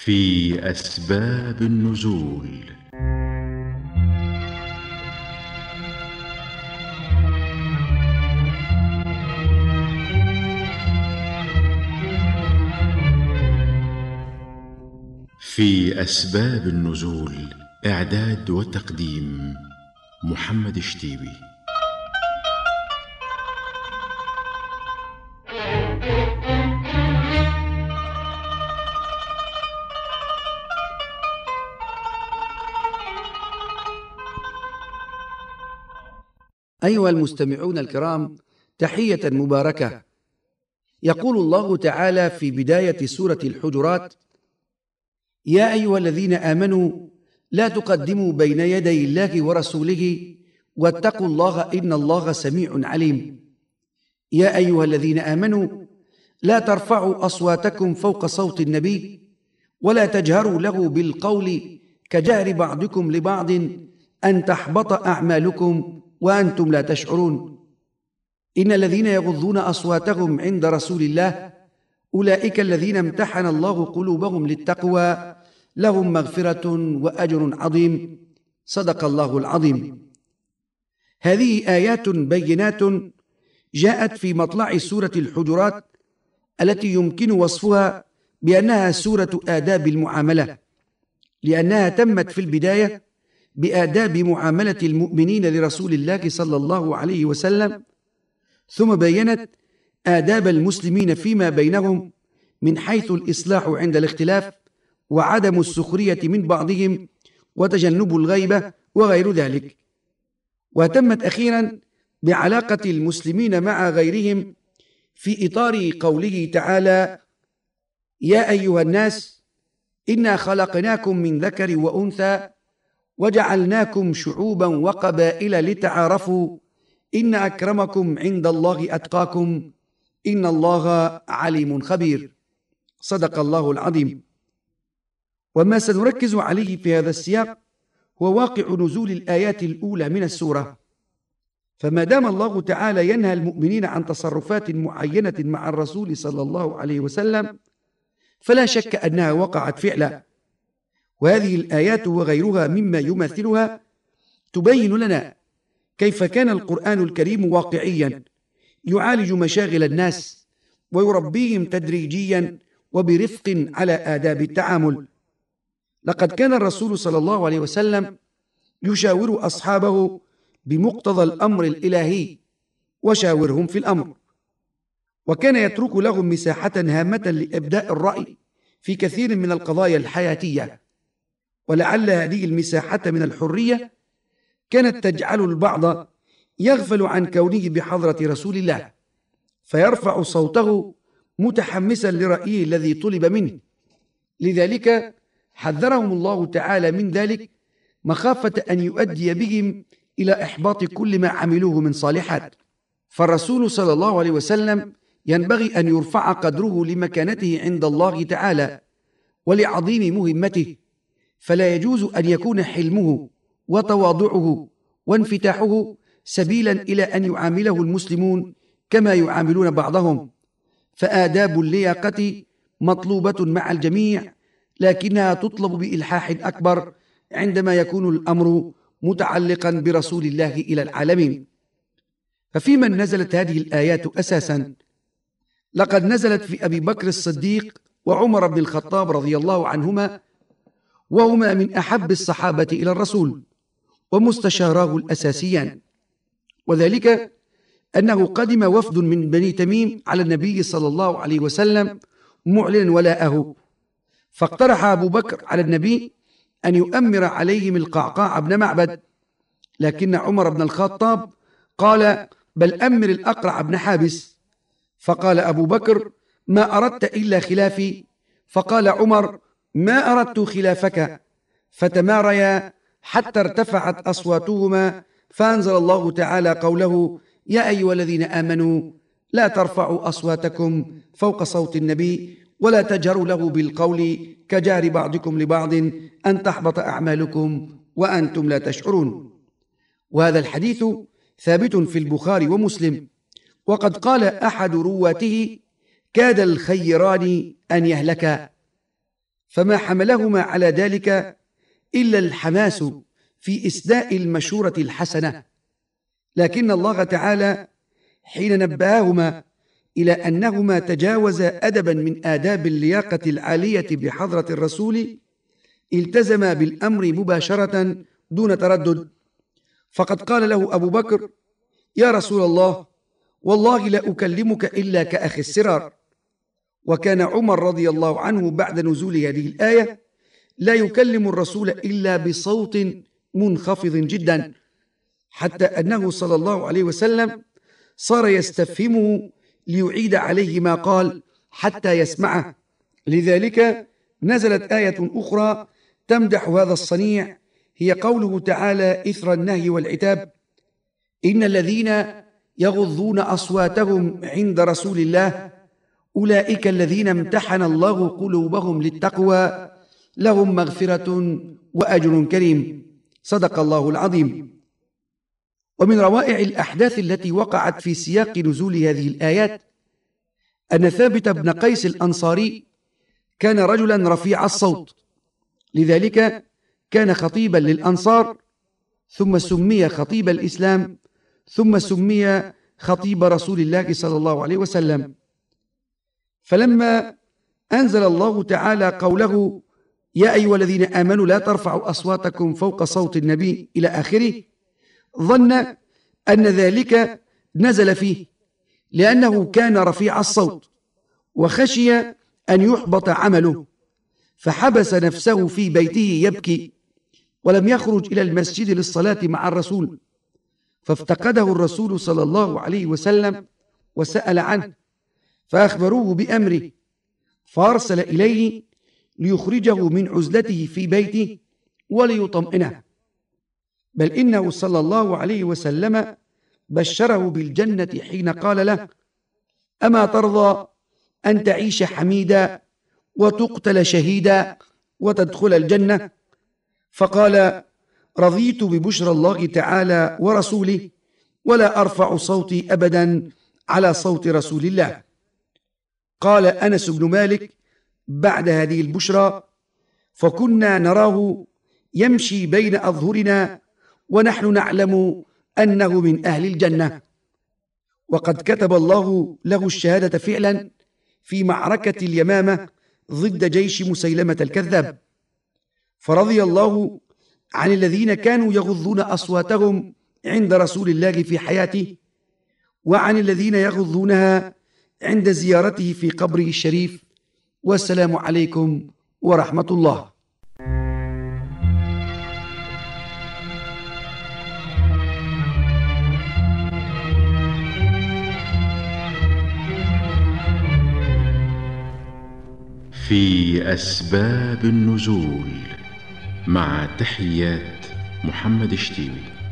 في أسباب النزول. في أسباب النزول، إعداد وتقديم محمد الشتيبي. أيها المستمعون الكرام، تحية مباركة. يقول الله تعالى في بداية سورة الحجرات: يا أيها الذين آمنوا لا تقدموا بين يدي الله ورسوله واتقوا الله إن الله سميع عليم. يا أيها الذين آمنوا لا ترفعوا أصواتكم فوق صوت النبي ولا تجهروا له بالقول كجهر بعضكم لبعض أن تحبط أعمالكم وأنتم لا تشعرون. إن الذين يغضون أصواتهم عند رسول الله أولئك الذين امتحن الله قلوبهم للتقوى لهم مغفرة وأجر عظيم. صدق الله العظيم. هذه آيات بينات جاءت في مطلع سورة الحجرات التي يمكن وصفها بأنها سورة آداب المعاملة، لأنها تمت في البداية بآداب معاملة المؤمنين لرسول الله صلى الله عليه وسلم، ثم بيّنت آداب المسلمين فيما بينهم من حيث الإصلاح عند الاختلاف وعدم السخرية من بعضهم وتجنب الغيبة وغير ذلك. وتمت أخيراً بعلاقة المسلمين مع غيرهم في إطار قوله تعالى: يا أيها الناس إنا خلقناكم من ذكر وأنثى وجعلناكم شعوبا وقبائل لتعارفوا إن أكرمكم عند الله أتقاكم إن الله عليم خبير. صدق الله العظيم. وما سنركز عليه في هذا السياق هو واقع نزول الآيات الأولى من السورة. فما دام الله تعالى ينهى المؤمنين عن تصرفات معينة مع الرسول صلى الله عليه وسلم، فلا شك أنها وقعت فعلا. وهذه الآيات وغيرها مما يمثلها تبين لنا كيف كان القرآن الكريم واقعيا يعالج مشاغل الناس ويربيهم تدريجيا وبرفق على آداب التعامل. لقد كان الرسول صلى الله عليه وسلم يشاور أصحابه بمقتضى الأمر الإلهي وشاورهم في الأمر، وكان يترك لهم مساحة هامة لإبداء الرأي في كثير من القضايا الحياتية. ولعل هذه المساحة من الحرية كانت تجعل البعض يغفل عن كونه بحضرة رسول الله فيرفع صوته متحمسا لرأيه الذي طلب منه. لذلك حذرهم الله تعالى من ذلك مخافة أن يؤدي بهم إلى إحباط كل ما عملوه من صالحات. فالرسول صلى الله عليه وسلم ينبغي أن يرفع قدره لمكانته عند الله تعالى ولعظيم مهمته، فلا يجوز أن يكون حلمه وتواضعه وانفتاحه سبيلا إلى أن يعامله المسلمون كما يعاملون بعضهم. فآداب اللياقة مطلوبة مع الجميع، لكنها تطلب بإلحاح أكبر عندما يكون الأمر متعلقا برسول الله إلى العالمين. ففي من نزلت هذه الآيات أساسا؟ لقد نزلت في أبي بكر الصديق وعمر بن الخطاب رضي الله عنهما، وهما من أحب الصحابة إلى الرسول ومستشاراه الأساسيان. وذلك أنه قدم وفد من بني تميم على النبي صلى الله عليه وسلم معلنا ولاءه، فاقترح أبو بكر على النبي أن يؤمر عليهم القعقاع بن معبد، لكن عمر بن الخطاب قال: بل أمر الأقرع بن حابس. فقال أبو بكر: ما أردت إلا خلافي. فقال عمر: ما أردت خلافك. فتماريا حتى ارتفعت أصواتهما، فأنزل الله تعالى قوله: يا أيها الذين آمنوا لا ترفعوا أصواتكم فوق صوت النبي ولا تجهروا له بالقول كجهر بعضكم لبعض أن تحبط أعمالكم وأنتم لا تشعرون. وهذا الحديث ثابت في البخاري ومسلم، وقد قال أحد رواته: كاد الخيران أن يهلكا. فما حملهما على ذلك إلا الحماس في إسداء المشورة الحسنة، لكن الله تعالى حين نبههما إلى أنهما تجاوزا أدبا من آداب اللياقة العالية بحضرة الرسول التزما بالأمر مباشرة دون تردد، فقد قال له أبو بكر: يا رسول الله، والله لا أكلمك إلا كأخي السرار. وكان عمر رضي الله عنه بعد نزول هذه الآية لا يكلم الرسول إلا بصوت منخفض جدا، حتى أنه صلى الله عليه وسلم صار يستفهمه ليعيد عليه ما قال حتى يسمعه. لذلك نزلت آية أخرى تمدح هذا الصنيع، هي قوله تعالى إثر النهي والعتاب: إن الذين يغضون أصواتهم عند رسول الله أولئك الذين امتحن الله قلوبهم للتقوى لهم مغفرة وأجر كريم. صدق الله العظيم. ومن روائع الأحداث التي وقعت في سياق نزول هذه الآيات أن ثابت بن قيس الأنصاري كان رجلا رفيع الصوت، لذلك كان خطيبا للأنصار، ثم سمي خطيب الإسلام، ثم سمي خطيب رسول الله صلى الله عليه وسلم. فلما أنزل الله تعالى قوله: يا أيها الذين آمنوا لا ترفعوا أصواتكم فوق صوت النبي إلى آخره، ظن أن ذلك نزل فيه لأنه كان رفيع الصوت وخشي أن يحبط عمله، فحبس نفسه في بيته يبكي ولم يخرج إلى المسجد للصلاة مع الرسول، فافتقده الرسول صلى الله عليه وسلم وسأل عنه، فأخبروه بأمره، فأرسل إليه ليخرجه من عزلته في بيته وليطمئنه، بل إنه صلى الله عليه وسلم بشره بالجنة حين قال له: أما ترضى أن تعيش حميدا وتقتل شهيدا وتدخل الجنة؟ فقال: رضيت ببشرى الله تعالى ورسوله، ولا أرفع صوتي أبدا على صوت رسول الله. قال أنس بن مالك بعد هذه البشرى: فكنا نراه يمشي بين أظهرنا ونحن نعلم أنه من أهل الجنة. وقد كتب الله له الشهادة فعلا في معركة اليمامة ضد جيش مسيلمة الكذاب، فرضي الله عن الذين كانوا يغضون أصواتهم عند رسول الله في حياته، وعن الذين يغضونها عند زيارته في قبره الشريف. والسلام عليكم ورحمة الله. في أسباب النزول، مع تحيات محمد شتيبي.